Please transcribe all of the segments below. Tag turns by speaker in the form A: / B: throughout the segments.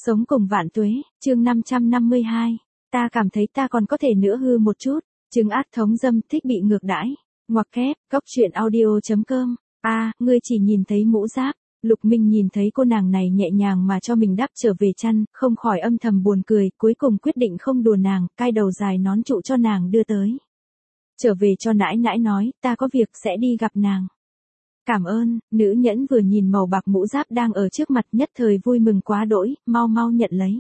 A: Sống cùng vạn tuế, chương 552. Ta cảm thấy ta còn có thể nữa hư một chút. Chứng ác thống dâm thích bị ngược đãi. Ngoặc kép, góc truyện audio.com. Ngươi chỉ nhìn thấy mũ giáp. Lục Minh nhìn thấy cô nàng này nhẹ nhàng mà cho mình đắp trở về chăn, không khỏi âm thầm buồn cười, cuối cùng quyết định không đùa nàng, cai đầu dài nón trụ cho nàng đưa tới. Trở về cho nãi nãi nói, ta có việc sẽ đi gặp nàng. Cảm ơn, nữ nhẫn vừa nhìn màu bạc mũ giáp đang ở trước mặt nhất thời vui mừng quá đỗi, mau mau nhận lấy.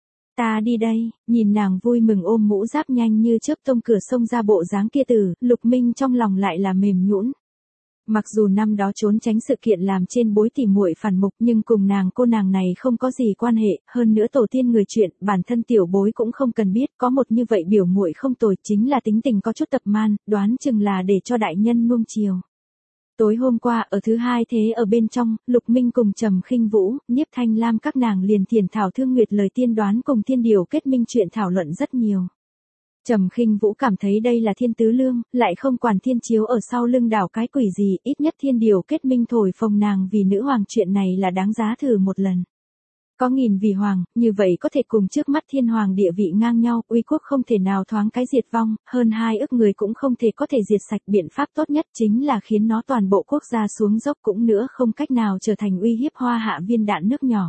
A: Ta đi đây, nhìn nàng vui mừng ôm mũ giáp nhanh như chớp tông cửa sông ra bộ dáng kia từ, Lục Minh trong lòng lại là mềm nhũn. Mặc dù năm đó trốn tránh sự kiện làm trên bối tỉ muội phản mục nhưng cùng cô nàng này không có gì quan hệ, hơn nữa tổ tiên người chuyện, bản thân tiểu bối cũng không cần biết, có một như vậy biểu muội không tồi, chính là tính tình có chút tập man, đoán chừng là để cho đại nhân nuông chiều. Tối hôm qua ở thứ hai thế ở bên trong, Lục Minh cùng Trầm Khinh Vũ, Niếp Thanh Lam các nàng liền thiền thảo thương nguyệt lời tiên đoán cùng thiên điều kết minh chuyện thảo luận rất nhiều. Trầm Khinh Vũ cảm thấy đây là thiên tứ lương, lại không quản thiên chiếu ở sau lưng đảo cái quỷ gì, ít nhất thiên điều kết minh thổi phồng nàng vì nữ hoàng chuyện này là đáng giá thử một lần. Có nghìn vì hoàng, như vậy có thể cùng trước mắt thiên hoàng địa vị ngang nhau, uy quốc không thể nào thoáng cái diệt vong, hơn 2 ức người cũng không thể có thể diệt sạch, biện pháp tốt nhất chính là khiến nó toàn bộ quốc gia xuống dốc cũng nữa không cách nào trở thành uy hiếp Hoa Hạ viên đạn nước nhỏ.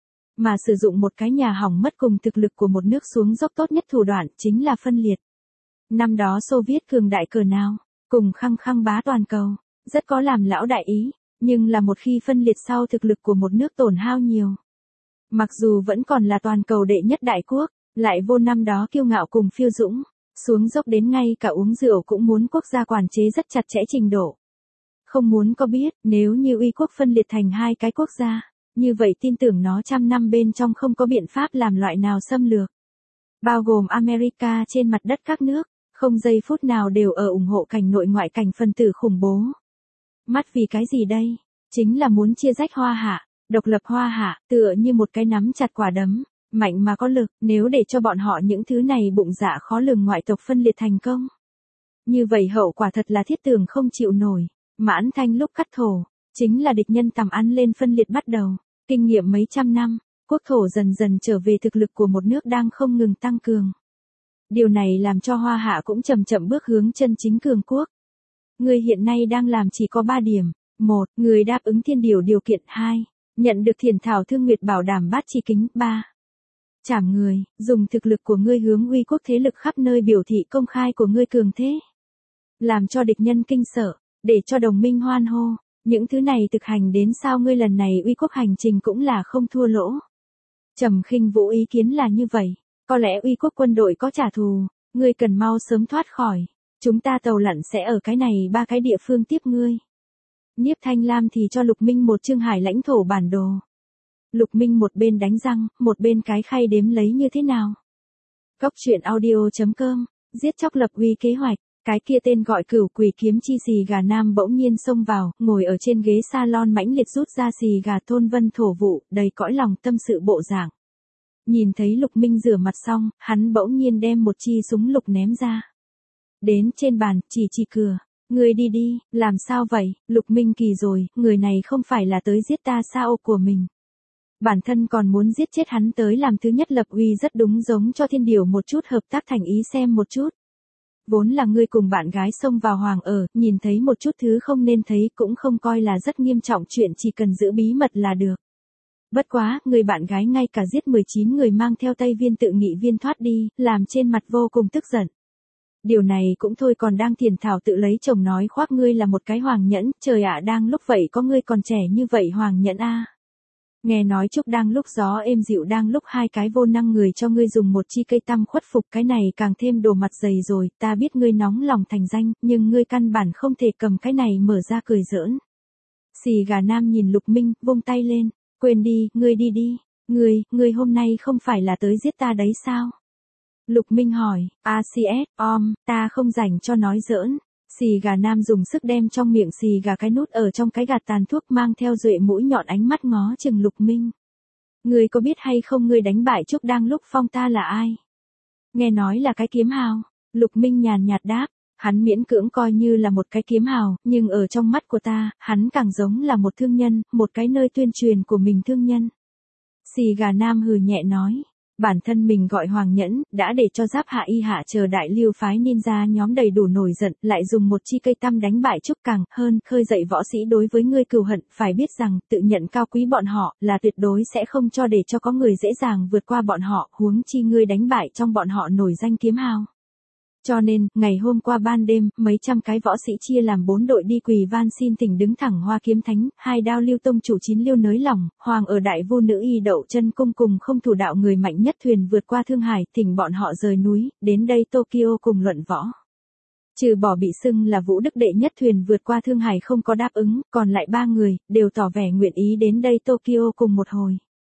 A: Mà sử dụng một cái nhà hỏng mất cùng thực lực của một nước xuống dốc tốt nhất thủ đoạn chính là phân liệt. Năm đó Xô Viết cường đại cờ nào, cùng khăng khăng bá toàn cầu, rất có làm lão đại ý, nhưng là một khi phân liệt sau thực lực của một nước tổn hao nhiều. Mặc dù vẫn còn là toàn cầu đệ nhất đại quốc, lại vô năm đó kiêu ngạo cùng phiêu dũng, xuống dốc đến ngay cả uống rượu cũng muốn quốc gia quản chế rất chặt chẽ trình độ. Không muốn có biết, nếu như uy quốc phân liệt thành 2 cái quốc gia, như vậy tin tưởng nó 100 năm bên trong không có biện pháp làm loại nào xâm lược. Bao gồm America trên mặt đất các nước, không giây phút nào đều ở ủng hộ cảnh nội ngoại cảnh phân tử khủng bố. Mắt vì cái gì đây? Chính là muốn chia rách Hoa Hạ. Độc lập Hoa Hạ, tựa như một cái nắm chặt quả đấm, mạnh mà có lực, nếu để cho bọn họ những thứ này bụng dạ khó lường ngoại tộc phân liệt thành công. Như vậy hậu quả thật là thiết tường không chịu nổi, Mãn Thanh lúc cắt thổ, chính là địch nhân tầm ăn lên phân liệt bắt đầu, kinh nghiệm mấy trăm năm, quốc thổ dần dần trở về thực lực của một nước đang không ngừng tăng cường. Điều này làm cho Hoa Hạ cũng chậm chậm bước hướng chân chính cường quốc. Người hiện nay đang làm chỉ có 3 điểm, 1. Người đáp ứng thiên điều kiện 2. Nhận được thiền thảo thương nguyệt bảo đảm bát chi kính. 3. Trảm người, dùng thực lực của ngươi hướng uy quốc thế lực khắp nơi biểu thị công khai của ngươi cường thế. Làm cho địch nhân kinh sợ, để cho đồng minh hoan hô, những thứ này thực hành đến sao ngươi lần này uy quốc hành trình cũng là không thua lỗ. Trầm Khinh Vũ ý kiến là như vậy, có lẽ uy quốc quân đội có trả thù, ngươi cần mau sớm thoát khỏi, chúng ta tàu lặn sẽ ở cái này 3 cái địa phương tiếp ngươi. Niếp Thanh Lam thì cho Lục Minh một chương hải lãnh thổ bản đồ. Lục Minh một bên đánh răng, một bên cái khay đếm lấy như thế nào. Góc truyện audio.com, giết chóc lập uy kế hoạch, cái kia tên gọi Cửu Quỷ Kiếm Chi xì gà nam bỗng nhiên xông vào, ngồi ở trên ghế salon mãnh liệt rút ra xì gà thôn vân thổ vụ, đầy cõi lòng tâm sự bộ dạng. Nhìn thấy Lục Minh rửa mặt xong, hắn bỗng nhiên đem một chi súng lục ném ra. Đến trên bàn, chỉ cửa. Ngươi đi đi, làm sao vậy, Lục Minh kỳ rồi, người này không phải là tới giết ta sao của mình. Bản thân còn muốn giết chết hắn tới làm thứ nhất lập uy rất đúng giống cho thiên điều một chút hợp tác thành ý xem một chút. Vốn là ngươi cùng bạn gái xông vào hoàng ở, nhìn thấy một chút thứ không nên thấy cũng không coi là rất nghiêm trọng chuyện chỉ cần giữ bí mật là được. Bất quá, người bạn gái ngay cả giết 19 người mang theo Tây Viên tự nghị viên thoát đi, làm trên mặt vô cùng tức giận. Điều này cũng thôi còn đang thiền thảo tự lấy chồng nói khoác ngươi là một cái hoàng nhẫn, trời ạ đang lúc vậy có ngươi còn trẻ như vậy hoàng nhẫn a. Nghe nói chúc đang lúc gió êm dịu đang lúc 2 cái vô năng người cho ngươi dùng một chi cây tăm khuất phục cái này càng thêm đồ mặt dày rồi, ta biết ngươi nóng lòng thành danh, nhưng ngươi căn bản không thể cầm cái này mở ra cười giỡn. Xì gà nam nhìn Lục Minh, vung tay lên, quên đi, ngươi đi đi, ngươi hôm nay không phải là tới giết ta đấy sao? Lục Minh hỏi, ta không rảnh cho nói giỡn. Xì gà nam dùng sức đem trong miệng xì gà cái nút ở trong cái gạt tàn thuốc mang theo duệ mũi nhọn ánh mắt ngó chừng Lục Minh. Ngươi có biết hay không ngươi đánh bại Trúc đang lúc phong ta là ai? Nghe nói là cái kiếm hào. Lục Minh nhàn nhạt đáp, hắn miễn cưỡng coi như là một cái kiếm hào, nhưng ở trong mắt của ta, hắn càng giống là một thương nhân, một cái nơi tuyên truyền của mình thương nhân. Xì gà nam hừ nhẹ nói. Bản thân mình gọi Hoàng Nhẫn, đã để cho Giáp Hạ Y Hạ chờ đại lưu phái ninja nhóm đầy đủ nổi giận, lại dùng một chi cây tăm đánh bại Trúc Càng, hơn, khơi dậy võ sĩ đối với ngươi cừu hận, phải biết rằng, tự nhận cao quý bọn họ, là tuyệt đối sẽ không cho để cho có người dễ dàng vượt qua bọn họ, huống chi ngươi đánh bại trong bọn họ nổi danh kiếm hào. Cho nên, ngày hôm qua ban đêm, mấy trăm cái võ sĩ chia làm 4 đội đi quỳ van xin thỉnh đứng thẳng Hoa Kiếm Thánh, 2 đao lưu tông chủ 9 liêu nới lỏng, hoàng ở đại vu nữ y đậu chân cung cùng không thủ đạo người mạnh nhất thuyền vượt qua Thương Hải, thỉnh bọn họ rời núi, đến đây Tokyo cùng luận võ. Trừ bỏ bị xưng là Vũ Đức đệ nhất thuyền vượt qua Thương Hải không có đáp ứng, còn lại 3 người, đều tỏ vẻ nguyện ý đến đây Tokyo cùng một hồi.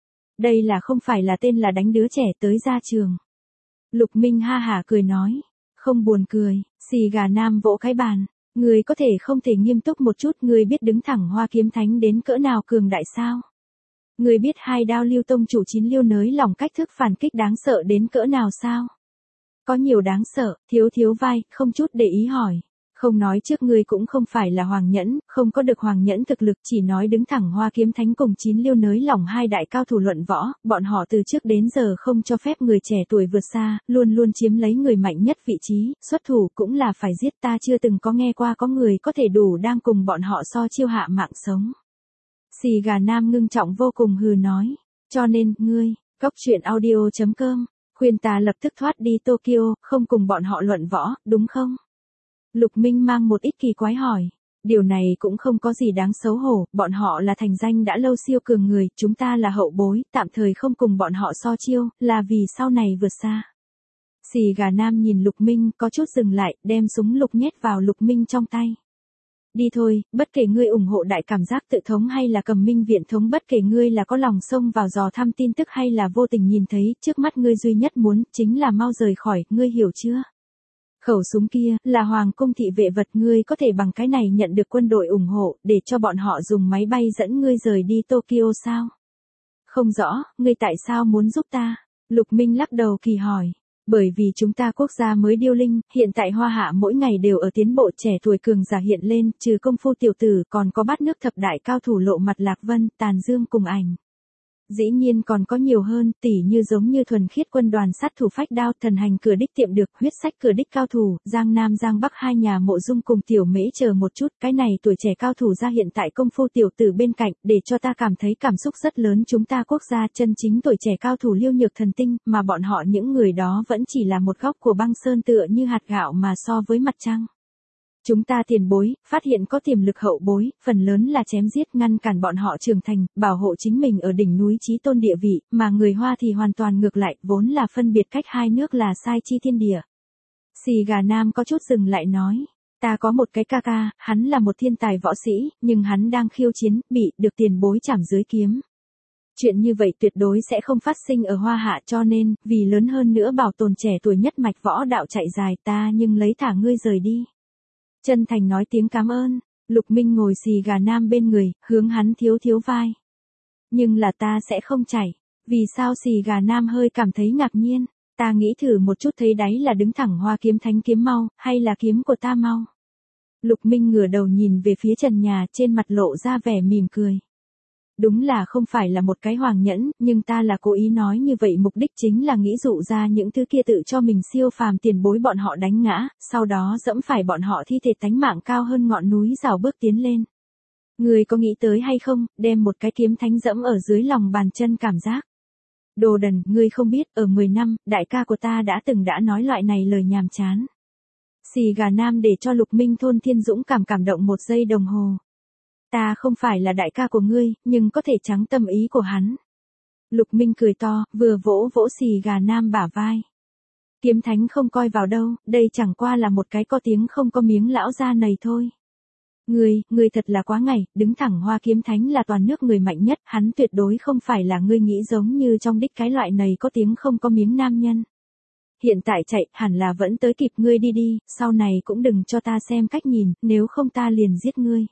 A: Đây là không phải là tên là đánh đứa trẻ tới ra trường. Lục Minh ha hả cười nói. Không buồn cười, xì gà nam vỗ cái bàn. Người có thể không thể nghiêm túc một chút, người biết đứng thẳng Hoa Kiếm Thánh đến cỡ nào cường đại sao? Người biết 2 đao lưu tông chủ 9 liêu nới lỏng cách thức phản kích đáng sợ đến cỡ nào sao? Có nhiều đáng sợ, thiếu vai, không chút để ý hỏi. Không nói trước ngươi cũng không phải là Hoàng Nhẫn, không có được Hoàng Nhẫn thực lực, chỉ nói đứng thẳng Hoa Kiếm Thánh cùng 9 liêu nới lỏng 2 đại cao thủ luận võ, bọn họ từ trước đến giờ không cho phép người trẻ tuổi vượt xa, luôn luôn chiếm lấy người mạnh nhất vị trí, xuất thủ cũng là phải giết, ta chưa từng có nghe qua có người có thể đủ đang cùng bọn họ so chiêu hạ mạng sống. Xì gà nam ngưng trọng vô cùng hừ nói, cho nên, ngươi, cóc truyện audio.com, khuyên ta lập tức thoát đi Tokyo, không cùng bọn họ luận võ, đúng không? Lục Minh mang một ít kỳ quái hỏi. Điều này cũng không có gì đáng xấu hổ, bọn họ là thành danh đã lâu siêu cường người, chúng ta là hậu bối, tạm thời không cùng bọn họ so chiêu, là vì sau này vượt xa. Xì gà nam nhìn Lục Minh có chút dừng lại, đem súng lục nhét vào Lục Minh trong tay. Đi thôi, bất kể ngươi ủng hộ đại cảm giác tự thống hay là cầm minh viện thống, bất kể ngươi là có lòng xông vào dò thăm tin tức hay là vô tình nhìn thấy, trước mắt ngươi duy nhất muốn, chính là mau rời khỏi, ngươi hiểu chưa? Khẩu súng kia, là hoàng cung thị vệ vật, ngươi có thể bằng cái này nhận được quân đội ủng hộ, để cho bọn họ dùng máy bay dẫn ngươi rời đi Tokyo sao? Không rõ, ngươi tại sao muốn giúp ta? Lục Minh lắc đầu kỳ hỏi. Bởi vì chúng ta quốc gia mới điêu linh, hiện tại Hoa Hạ mỗi ngày đều ở tiến bộ, trẻ tuổi cường giả hiện lên, trừ công phu tiểu tử còn có bát nước thập đại cao thủ Lộ Mặt Lạc Vân, Tàn Dương cùng ảnh. Dĩ nhiên còn có nhiều hơn, tỉ như giống như thuần khiết quân đoàn sát thủ Phách Đao, thần hành cửa đích tiệm được, huyết sách cửa đích cao thủ, Giang Nam Giang Bắc hai nhà Mộ Dung cùng Tiểu Mễ, chờ một chút, cái này tuổi trẻ cao thủ ra hiện tại công phu tiểu tử bên cạnh, để cho ta cảm thấy cảm xúc rất lớn, chúng ta quốc gia chân chính tuổi trẻ cao thủ Liêu Nhược Thần Tinh, mà bọn họ những người đó vẫn chỉ là một góc của băng sơn tựa như hạt gạo mà so với mặt trăng. Chúng ta tiền bối, phát hiện có tiềm lực hậu bối, phần lớn là chém giết ngăn cản bọn họ trưởng thành, bảo hộ chính mình ở đỉnh núi chí tôn địa vị, mà người Hoa thì hoàn toàn ngược lại, vốn là phân biệt cách hai nước là sai chi thiên địa. Xì gà nam có chút dừng lại nói, ta có một cái ca ca, hắn là một thiên tài võ sĩ, nhưng hắn đang khiêu chiến, bị được tiền bối chảm dưới kiếm. Chuyện như vậy tuyệt đối sẽ không phát sinh ở Hoa Hạ, cho nên, vì lớn hơn nữa bảo tồn trẻ tuổi nhất mạch võ đạo chạy dài, ta nhưng lấy thả ngươi rời đi. Chân thành nói tiếng cảm ơn, Lục Minh ngồi xì gà nam bên người, hướng hắn thiếu vai. Nhưng là ta sẽ không chảy. Vì sao? Xì gà nam hơi cảm thấy ngạc nhiên. Ta nghĩ thử một chút, thấy đáy là đứng thẳng Hoa Kiếm Thánh kiếm mau, hay là kiếm của ta mau. Lục Minh ngửa đầu nhìn về phía trần nhà, trên mặt lộ ra vẻ mỉm cười. Đúng là không phải là một cái Hoàng Nhẫn, nhưng ta là cố ý nói như vậy, mục đích chính là nghĩ dụ ra những thứ kia tự cho mình siêu phàm tiền bối bọn họ đánh ngã, sau đó dẫm phải bọn họ thi thể tánh mạng cao hơn ngọn núi rào bước tiến lên. Người có nghĩ tới hay không, đem một cái kiếm thánh dẫm ở dưới lòng bàn chân cảm giác. Đồ đần, ngươi không biết, ở 10 năm, đại ca của ta đã nói loại này lời nhàm chán. Xì gà nam để cho Lục Minh thôn thiên dũng cảm động 1 giây đồng hồ. Ta không phải là đại ca của ngươi, nhưng có thể trắng tâm ý của hắn. Lục Minh cười to, vừa vỗ xì gà nam bả vai. Kiếm thánh không coi vào đâu, đây chẳng qua là một cái có tiếng không có miếng lão gia này thôi. Ngươi thật là quá ngày, đứng thẳng Hoa Kiếm Thánh là toàn nước người mạnh nhất, hắn tuyệt đối không phải là ngươi nghĩ giống như trong đích cái loại này có tiếng không có miếng nam nhân. Hiện tại chạy, hẳn là vẫn tới kịp, ngươi đi, sau này cũng đừng cho ta xem cách nhìn, nếu không ta liền giết ngươi.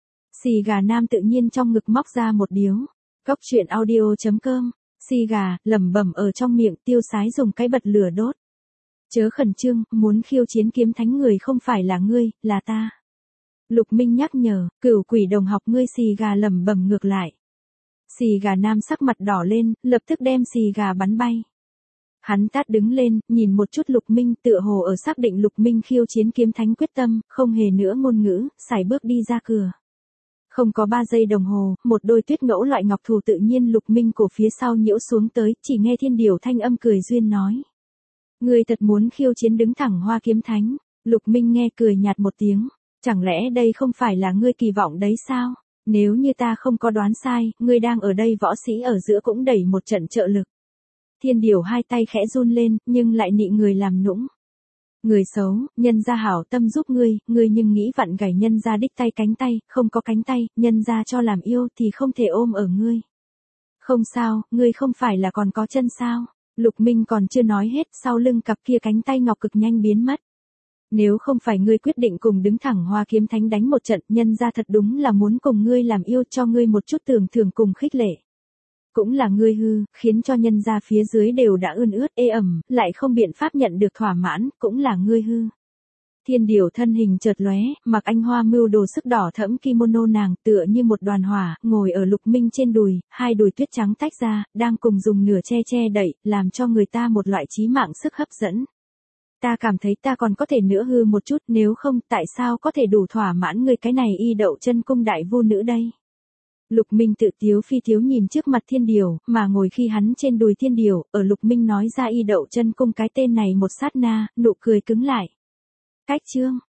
A: Xì gà nam tự nhiên trong ngực móc ra một điếu. Cóc truyện audio.com, xì gà, lẩm bẩm ở trong miệng, tiêu sái dùng cái bật lửa đốt. Chớ khẩn trương, muốn khiêu chiến kiếm thánh người không phải là ngươi, là ta. Lục Minh nhắc nhở, Cửu Quỷ đồng học, ngươi xì gà lẩm bẩm ngược lại. Xì gà nam sắc mặt đỏ lên, lập tức đem xì gà bắn bay. Hắn tát đứng lên, nhìn một chút Lục Minh, tựa hồ ở xác định Lục Minh khiêu chiến kiếm thánh quyết tâm, không hề nữa ngôn ngữ, sải bước đi ra cửa. Không có 3 giây đồng hồ, một đôi tuyết ngẫu loại ngọc thù tự nhiên Lục Minh cổ phía sau nhiễu xuống tới, chỉ nghe Thiên Điều thanh âm cười duyên nói. Ngươi thật muốn khiêu chiến đứng thẳng Hoa kiếm thánh. Lục Minh nghe cười nhạt một tiếng, chẳng lẽ đây không phải là ngươi kỳ vọng đấy sao? Nếu như ta không có đoán sai, ngươi đang ở đây võ sĩ ở giữa cũng đẩy một trận trợ lực. Thiên Điều hai tay khẽ run lên, nhưng lại nị người làm nũng. Người xấu, nhân gia hảo tâm giúp ngươi nhưng nghĩ vặn gãy nhân gia đích tay cánh tay, không có cánh tay, nhân gia cho làm yêu thì không thể ôm ở ngươi. Không sao, ngươi không phải là còn có chân sao? Lục Minh còn chưa nói hết, sau lưng cặp kia cánh tay ngọc cực nhanh biến mất. Nếu không phải ngươi quyết định cùng đứng thẳng Hoa kiếm thánh đánh một trận, nhân gia thật đúng là muốn cùng ngươi làm yêu, cho ngươi một chút tưởng thưởng cùng khích lệ. Cũng là ngươi hư, khiến cho nhân gia phía dưới đều đã ươn ướt ê ẩm, lại không biện pháp nhận được thỏa mãn, cũng là ngươi hư. Thiên Điều thân hình chợt lóe, mặc anh hoa mưu đồ sức đỏ thẫm kimono nàng, tựa như một đoàn hỏa, ngồi ở Lục Minh trên đùi, hai đùi tuyết trắng tách ra, đang cùng dùng nửa che đậy, làm cho người ta một loại chí mạng sức hấp dẫn. Ta cảm thấy ta còn có thể nữa hư một chút, nếu không, tại sao có thể đủ thỏa mãn người cái này y đậu chân cung đại vô nữ đây? Lục Minh tự tiếu phi tiếu nhìn trước mặt Thiên Điều, mà ngồi khi hắn trên đùi Thiên Điều, ở Lục Minh nói ra y đậu chân cung cái tên này một sát na, nụ cười cứng lại. Cách chương